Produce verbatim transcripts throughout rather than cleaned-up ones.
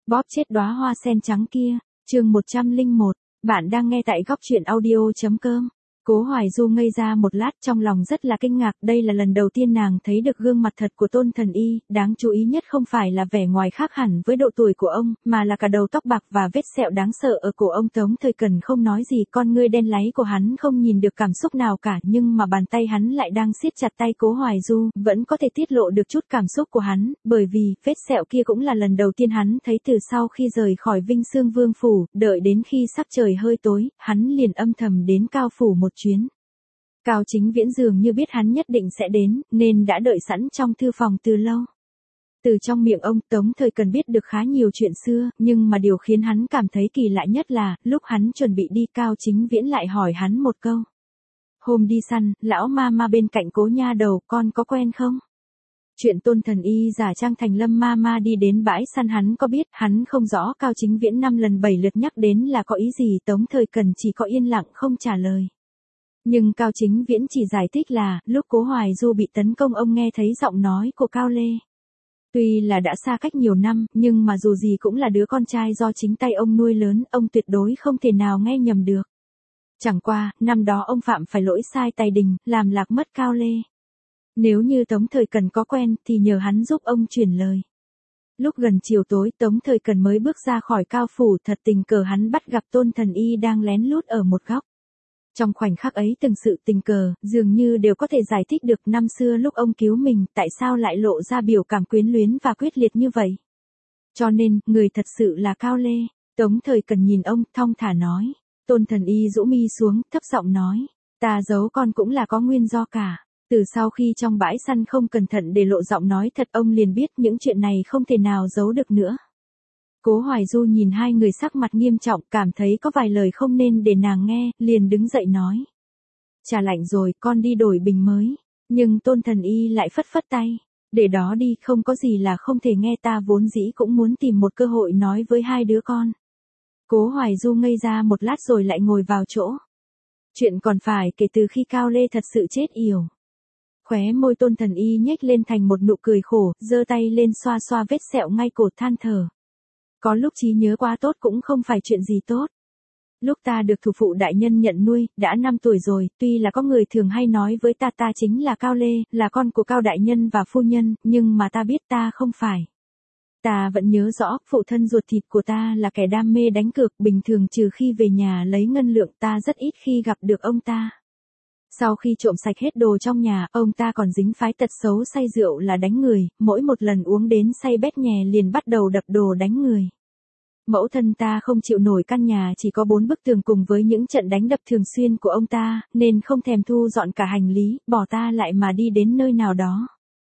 Bóp chết đóa hoa sen trắng kia, chương một trăm lẻ một, bạn đang nghe tại góc truyện audio.com. Cố Hoài Du ngây ra một lát, trong lòng rất là kinh ngạc, đây là lần đầu tiên nàng thấy được gương mặt thật của Tôn Thần Y, đáng chú ý nhất không phải là vẻ ngoài khác hẳn với độ tuổi của ông, mà là cả đầu tóc bạc và vết sẹo đáng sợ ở cổ ông. Tống Thời Cần không nói gì, con ngươi đen láy của hắn không nhìn được cảm xúc nào cả, nhưng mà bàn tay hắn lại đang siết chặt tay Cố Hoài Du, vẫn có thể tiết lộ được chút cảm xúc của hắn, bởi vì vết sẹo kia cũng là lần đầu tiên hắn thấy từ sau khi rời khỏi Vinh Xương Vương phủ, đợi đến khi sắc trời hơi tối, hắn liền âm thầm đến Cao phủ một chuyến. Cao Chính Viễn dường như biết hắn nhất định sẽ đến, nên đã đợi sẵn trong thư phòng từ lâu. Từ trong miệng ông, Tống Thời Cần biết được khá nhiều chuyện xưa, nhưng mà điều khiến hắn cảm thấy kỳ lạ nhất là, lúc hắn chuẩn bị đi, Cao Chính Viễn lại hỏi hắn một câu. Hôm đi săn, lão ma ma bên cạnh Cố nha đầu, con có quen không? Chuyện Tôn Thần Y giả trang thành Lâm ma ma đi đến bãi săn hắn có biết, hắn không rõ Cao Chính Viễn năm lần bảy lượt nhắc đến là có ý gì. Tống Thời Cần chỉ có yên lặng không trả lời. Nhưng Cao Chính Viễn chỉ giải thích là, lúc Cố Hoài Du bị tấn công ông nghe thấy giọng nói của Cao Lê. Tuy là đã xa cách nhiều năm, nhưng mà dù gì cũng là đứa con trai do chính tay ông nuôi lớn, ông tuyệt đối không thể nào nghe nhầm được. Chẳng qua, năm đó ông phạm phải lỗi sai tài đình, làm lạc mất Cao Lê. Nếu như Tống Thời Cần có quen, thì nhờ hắn giúp ông truyền lời. Lúc gần chiều tối, Tống Thời Cần mới bước ra khỏi Cao phủ, thật tình cờ hắn bắt gặp Tôn Thần Y đang lén lút ở một góc. Trong khoảnh khắc ấy từng sự tình cờ, dường như đều có thể giải thích được năm xưa lúc ông cứu mình, tại sao lại lộ ra biểu cảm quyến luyến và quyết liệt như vậy. Cho nên, người thật sự là Cao Lê. Tống Thời Cần nhìn ông, thong thả nói. Tôn Thần Y rũ mi xuống, thấp giọng nói. Ta giấu con cũng là có nguyên do cả. Từ sau khi trong bãi săn không cẩn thận để lộ giọng nói thật, ông liền biết những chuyện này không thể nào giấu được nữa. Cố Hoài Du nhìn hai người sắc mặt nghiêm trọng, cảm thấy có vài lời không nên để nàng nghe, liền đứng dậy nói. Trà lạnh rồi, con đi đổi bình mới. Nhưng Tôn Thần Y lại phất phất tay. Để đó đi, không có gì là không thể nghe, ta vốn dĩ cũng muốn tìm một cơ hội nói với hai đứa con. Cố Hoài Du ngây ra một lát rồi lại ngồi vào chỗ. Chuyện còn phải kể từ khi Cao Lê thật sự chết yểu. Khóe môi Tôn Thần Y nhếch lên thành một nụ cười khổ, giơ tay lên xoa xoa vết sẹo ngay cổ, than thở. Có lúc trí nhớ quá tốt cũng không phải chuyện gì tốt. Lúc ta được thủ phụ đại nhân nhận nuôi, đã năm tuổi rồi, tuy là có người thường hay nói với ta ta chính là Cao Lê, là con của Cao đại nhân và phu nhân, nhưng mà ta biết ta không phải. Ta vẫn nhớ rõ, phụ thân ruột thịt của ta là kẻ đam mê đánh cược, bình thường trừ khi về nhà lấy ngân lượng, ta rất ít khi gặp được ông ta. Sau khi trộm sạch hết đồ trong nhà, ông ta còn dính phái tật xấu say rượu là đánh người, mỗi một lần uống đến say bét nhè liền bắt đầu đập đồ đánh người. Mẫu thân ta không chịu nổi căn nhà chỉ có bốn bức tường cùng với những trận đánh đập thường xuyên của ông ta, nên không thèm thu dọn cả hành lý, bỏ ta lại mà đi đến nơi nào đó.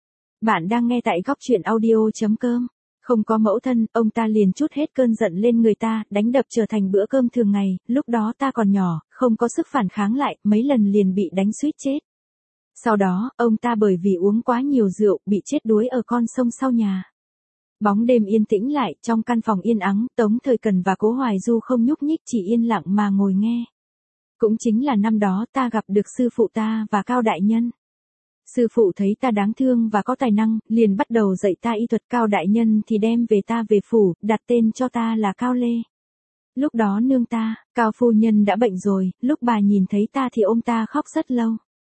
Bạn đang nghe tại góc truyện audio.com. Không có mẫu thân, ông ta liền trút hết cơn giận lên người ta, đánh đập trở thành bữa cơm thường ngày, lúc đó ta còn nhỏ, không có sức phản kháng lại, mấy lần liền bị đánh suýt chết. Sau đó, ông ta bởi vì uống quá nhiều rượu, bị chết đuối ở con sông sau nhà. Bóng đêm yên tĩnh lại, trong căn phòng yên ắng, Tống Thời Cần và Cố Hoài Du không nhúc nhích, chỉ yên lặng mà ngồi nghe. Cũng chính là năm đó ta gặp được sư phụ ta và Cao đại nhân. Sư phụ thấy ta đáng thương và có tài năng, liền bắt đầu dạy ta y thuật. Cao đại nhân thì đem về ta về phủ, đặt tên cho ta là Cao Lê. Lúc đó nương ta, Cao phu nhân đã bệnh rồi, lúc bà nhìn thấy ta thì ôm ta khóc rất lâu.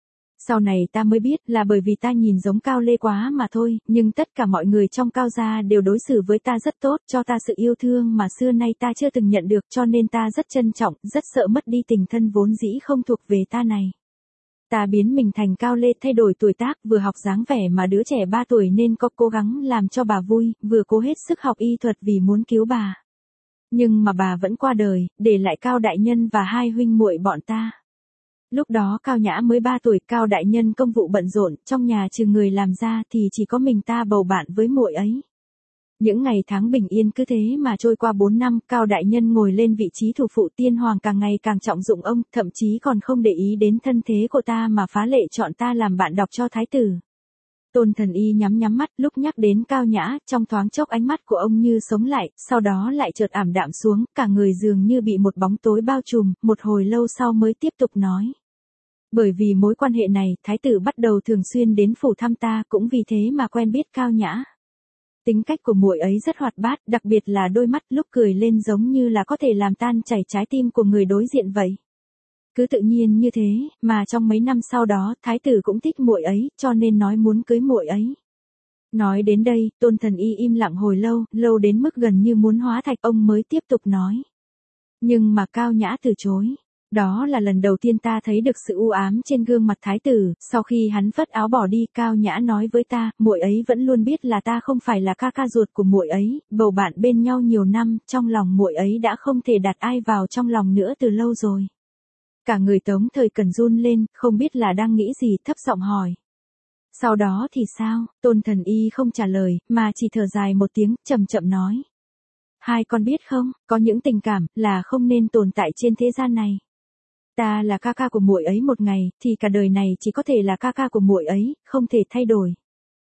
Sau này ta mới biết là bởi vì ta nhìn giống Cao Lê quá mà thôi, nhưng tất cả mọi người trong Cao gia đều đối xử với ta rất tốt, cho ta sự yêu thương mà xưa nay ta chưa từng nhận được, cho nên ta rất trân trọng, rất sợ mất đi tình thân vốn dĩ không thuộc về ta này. Ta biến mình thành Cao Lê, thay đổi tuổi tác, vừa học dáng vẻ mà đứa trẻ ba tuổi nên có cố gắng làm cho bà vui, vừa cố hết sức học y thuật vì muốn cứu bà. Nhưng mà bà vẫn qua đời, để lại Cao đại nhân và hai huynh muội bọn ta. Lúc đó Cao Nhã mới ba tuổi, Cao đại nhân công vụ bận rộn, trong nhà trừ người làm ra thì chỉ có mình ta bầu bạn với muội ấy. Những ngày tháng bình yên cứ thế mà trôi qua bốn năm, Cao đại nhân ngồi lên vị trí thủ phụ, tiên hoàng càng ngày càng trọng dụng ông, thậm chí còn không để ý đến thân thế của ta mà phá lệ chọn ta làm bạn đọc cho thái tử. Tôn Thần Y nhắm nhắm mắt, lúc nhắc đến Cao Nhã, trong thoáng chốc ánh mắt của ông như sống lại, sau đó lại chợt ảm đạm xuống, cả người dường như bị một bóng tối bao trùm, một hồi lâu sau mới tiếp tục nói. Bởi vì mối quan hệ này, thái tử bắt đầu thường xuyên đến phủ thăm ta, cũng vì thế mà quen biết Cao Nhã. Tính cách của muội ấy rất hoạt bát, đặc biệt là đôi mắt lúc cười lên giống như là có thể làm tan chảy trái tim của người đối diện vậy. Cứ tự nhiên như thế, mà trong mấy năm sau đó, thái tử cũng thích muội ấy, cho nên nói muốn cưới muội ấy. Nói đến đây, Tôn Thần Y im lặng hồi lâu, lâu đến mức gần như muốn hóa thạch, ông mới tiếp tục nói. Nhưng mà Cao Nhã từ chối. Đó là lần đầu tiên ta thấy được sự u ám trên gương mặt thái tử, sau khi hắn phất áo bỏ đi, Cao Nhã nói với ta, muội ấy vẫn luôn biết là ta không phải là ca ca ruột của muội ấy, bầu bạn bên nhau nhiều năm, trong lòng muội ấy đã không thể đặt ai vào trong lòng nữa từ lâu rồi. Cả người Tống Thời Cần run lên, không biết là đang nghĩ gì, thấp giọng hỏi. Sau đó thì sao? Tôn Thần Y không trả lời, mà chỉ thở dài một tiếng, chậm chậm nói. Hai con biết không, có những tình cảm là không nên tồn tại trên thế gian này. Ta là ca ca của muội ấy một ngày, thì cả đời này chỉ có thể là ca ca của muội ấy, không thể thay đổi.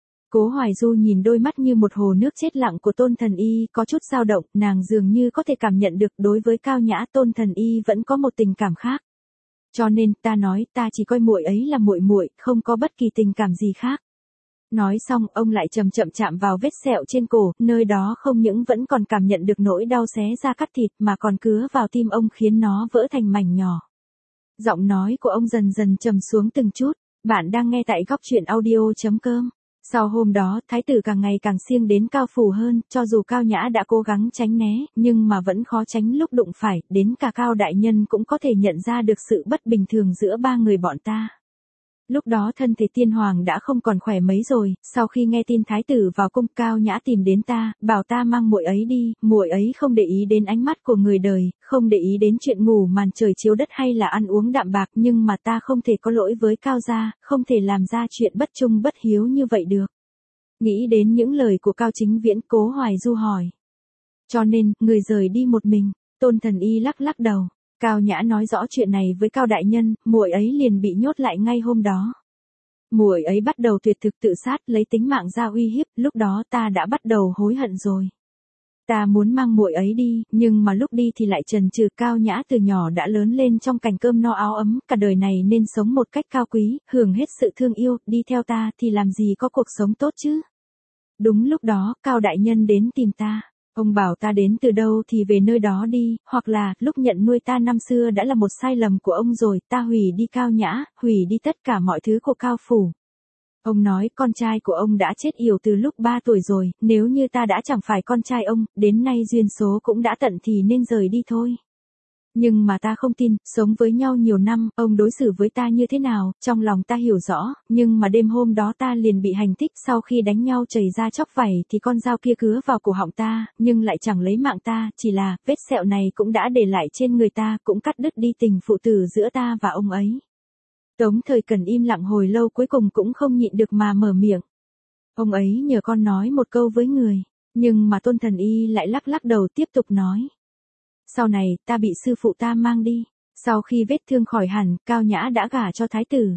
Cố Hoài Du nhìn đôi mắt như một hồ nước chết lặng của Tôn Thần Y, có chút dao động, nàng dường như có thể cảm nhận được đối với Cao Nhã, Tôn Thần Y vẫn có một tình cảm khác. Cho nên, ta nói, ta chỉ coi muội ấy là muội muội, không có bất kỳ tình cảm gì khác. Nói xong, ông lại chậm chậm chạm vào vết sẹo trên cổ, nơi đó không những vẫn còn cảm nhận được nỗi đau xé ra cắt thịt mà còn cứa vào tim ông khiến nó vỡ thành mảnh nhỏ. Giọng nói của ông dần dần trầm xuống từng chút. Bạn đang nghe tại góc truyện audio chấm com. Sau hôm đó, thái tử càng ngày càng siêng đến Cao Phủ hơn, cho dù Cao Nhã đã cố gắng tránh né, nhưng mà vẫn khó tránh lúc đụng phải, đến cả Cao đại nhân cũng có thể nhận ra được sự bất bình thường giữa ba người bọn ta. Lúc đó thân thể tiên hoàng đã không còn khỏe mấy rồi, sau khi nghe tin thái tử vào cung, Cao Nhã tìm đến ta, bảo ta mang muội ấy đi, muội ấy không để ý đến ánh mắt của người đời, không để ý đến chuyện ngủ màn trời chiếu đất hay là ăn uống đạm bạc, nhưng mà ta không thể có lỗi với Cao gia, không thể làm ra chuyện bất trung bất hiếu như vậy được. Nghĩ đến những lời của Cao Chính Viễn, Cố Hoài Du hỏi. Cho nên, người rời đi một mình, Tôn Thần Y lắc lắc đầu. Cao Nhã nói rõ chuyện này với Cao đại nhân, muội ấy liền bị nhốt lại ngay hôm đó. Muội ấy bắt đầu tuyệt thực tự sát, lấy tính mạng ra uy hiếp, lúc đó ta đã bắt đầu hối hận rồi. Ta muốn mang muội ấy đi, nhưng mà lúc đi thì lại chần chừ. Cao Nhã từ nhỏ đã lớn lên trong cảnh cơm no áo ấm, cả đời này nên sống một cách cao quý, hưởng hết sự thương yêu, đi theo ta thì làm gì có cuộc sống tốt chứ. Đúng lúc đó, Cao đại nhân đến tìm ta. Ông bảo ta đến từ đâu thì về nơi đó đi, hoặc là, lúc nhận nuôi ta năm xưa đã là một sai lầm của ông rồi, ta hủy đi Cao Nhã, hủy đi tất cả mọi thứ của Cao Phủ. Ông nói con trai của ông đã chết yểu từ lúc ba tuổi rồi, nếu như ta đã chẳng phải con trai ông, đến nay duyên số cũng đã tận thì nên rời đi thôi. Nhưng mà ta không tin, sống với nhau nhiều năm, ông đối xử với ta như thế nào, trong lòng ta hiểu rõ, nhưng mà đêm hôm đó ta liền bị hành thích, sau khi đánh nhau chảy ra chóc vảy thì con dao kia cứa vào cổ họng ta, nhưng lại chẳng lấy mạng ta, chỉ là, vết sẹo này cũng đã để lại trên người ta, cũng cắt đứt đi tình phụ tử giữa ta và ông ấy. Tống Thời Cần im lặng hồi lâu cuối cùng cũng không nhịn được mà mở miệng. Ông ấy nhờ con nói một câu với người, nhưng mà Tôn Thần Y lại lắc lắc đầu tiếp tục nói. Sau này, ta bị sư phụ ta mang đi. Sau khi vết thương khỏi hẳn, Cao Nhã đã gả cho thái tử.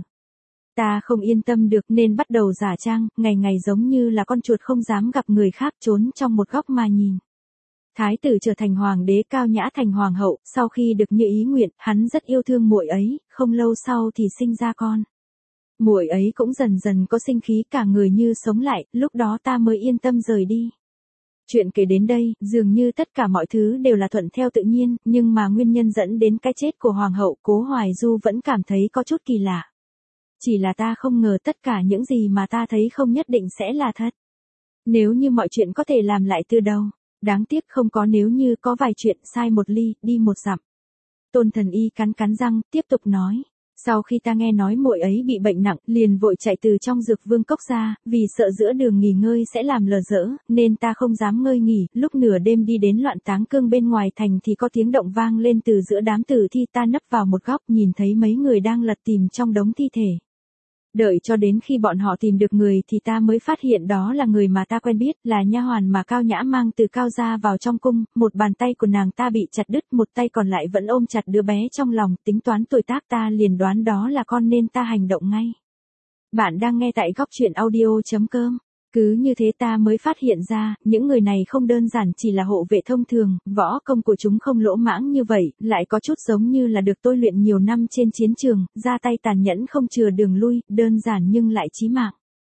Ta không yên tâm được nên bắt đầu giả trang, ngày ngày giống như là con chuột không dám gặp người khác, trốn trong một góc mà nhìn. Thái tử trở thành hoàng đế, Cao Nhã thành hoàng hậu, sau khi được như ý nguyện, hắn rất yêu thương muội ấy, không lâu sau thì sinh ra con. Muội ấy cũng dần dần có sinh khí, cả người như sống lại, lúc đó ta mới yên tâm rời đi. Chuyện kể đến đây, dường như tất cả mọi thứ đều là thuận theo tự nhiên, nhưng mà nguyên nhân dẫn đến cái chết của hoàng hậu, Cố Hoài Du vẫn cảm thấy có chút kỳ lạ. Chỉ là ta không ngờ tất cả những gì mà ta thấy không nhất định sẽ là thật. Nếu như mọi chuyện có thể làm lại từ đầu, đáng tiếc không có nếu như, có vài chuyện sai một ly, đi một dặm. Tôn Thần Y cắn cắn răng, tiếp tục nói. Sau khi ta nghe nói muội ấy bị bệnh nặng, liền vội chạy từ trong Dược Vương cốc ra, vì sợ giữa đường nghỉ ngơi sẽ làm lờ dỡ, nên ta không dám ngơi nghỉ, lúc nửa đêm đi đến Loạn Táng Cương bên ngoài thành thì có tiếng động vang lên từ giữa đám tử thi, ta nấp vào một góc nhìn thấy mấy người đang lật tìm trong đống thi thể. Đợi cho đến khi bọn họ tìm được người thì ta mới phát hiện đó là người mà ta quen biết, là nha hoàn mà Cao Nhã mang từ Cao gia vào trong cung, một bàn tay của nàng ta bị chặt đứt, một tay còn lại vẫn ôm chặt đứa bé trong lòng, tính toán tuổi tác ta liền đoán đó là con nên ta hành động ngay. Bạn đang nghe tại góc truyện audio chấm com. Cứ như thế ta mới phát hiện ra, những người này không đơn giản chỉ là hộ vệ thông thường, võ công của chúng không lỗ mãng như vậy, lại có chút giống như là được tôi luyện nhiều năm trên chiến trường, ra tay tàn nhẫn không chừa đường lui, đơn giản nhưng lại chí mạng.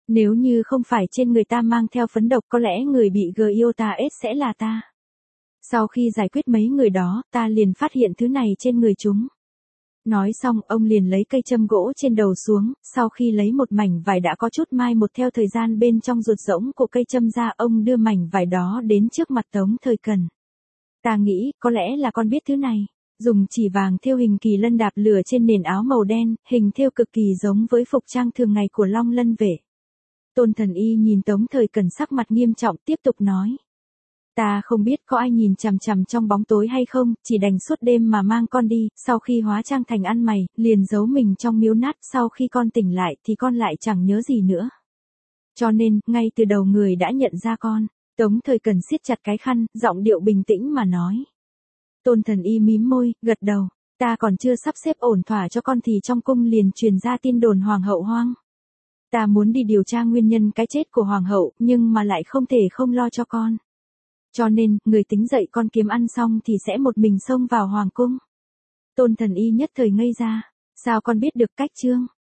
Nếu như không phải trên người ta mang theo phấn độc có lẽ người bị Gyota-S sẽ là ta. Sau khi giải quyết mấy người đó, ta liền phát hiện thứ này trên người chúng. Nói xong, ông liền lấy cây châm gỗ trên đầu xuống, sau khi lấy một mảnh vải đã có chút mai một theo thời gian bên trong ruột rỗng của cây châm ra, ông đưa mảnh vải đó đến trước mặt Tống Thời Cần. Ta nghĩ, có lẽ là con biết thứ này. Dùng chỉ vàng thêu hình kỳ lân đạp lửa trên nền áo màu đen, hình thêu cực kỳ giống với phục trang thường ngày của Long Lân vệ. Tôn Thần Y nhìn Tống Thời Cần sắc mặt nghiêm trọng tiếp tục nói. Ta không biết có ai nhìn chằm chằm trong bóng tối hay không, chỉ đành suốt đêm mà mang con đi, sau khi hóa trang thành ăn mày, liền giấu mình trong miếu nát, sau khi con tỉnh lại thì con lại chẳng nhớ gì nữa. Cho nên, ngay từ đầu người đã nhận ra con. Tống Thời Cần siết chặt cái khăn, giọng điệu bình tĩnh mà nói. Tôn Thần Y mím môi, gật đầu, ta còn chưa sắp xếp ổn thỏa cho con thì trong cung liền truyền ra tin đồn hoàng hậu hoang. Ta muốn đi điều tra nguyên nhân cái chết của hoàng hậu, nhưng mà lại không thể không lo cho con. Cho nên, người tính dậy con kiếm ăn xong thì sẽ một mình xông vào hoàng cung. Tôn Thần Y nhất thời ngây ra, sao con biết được cách chương?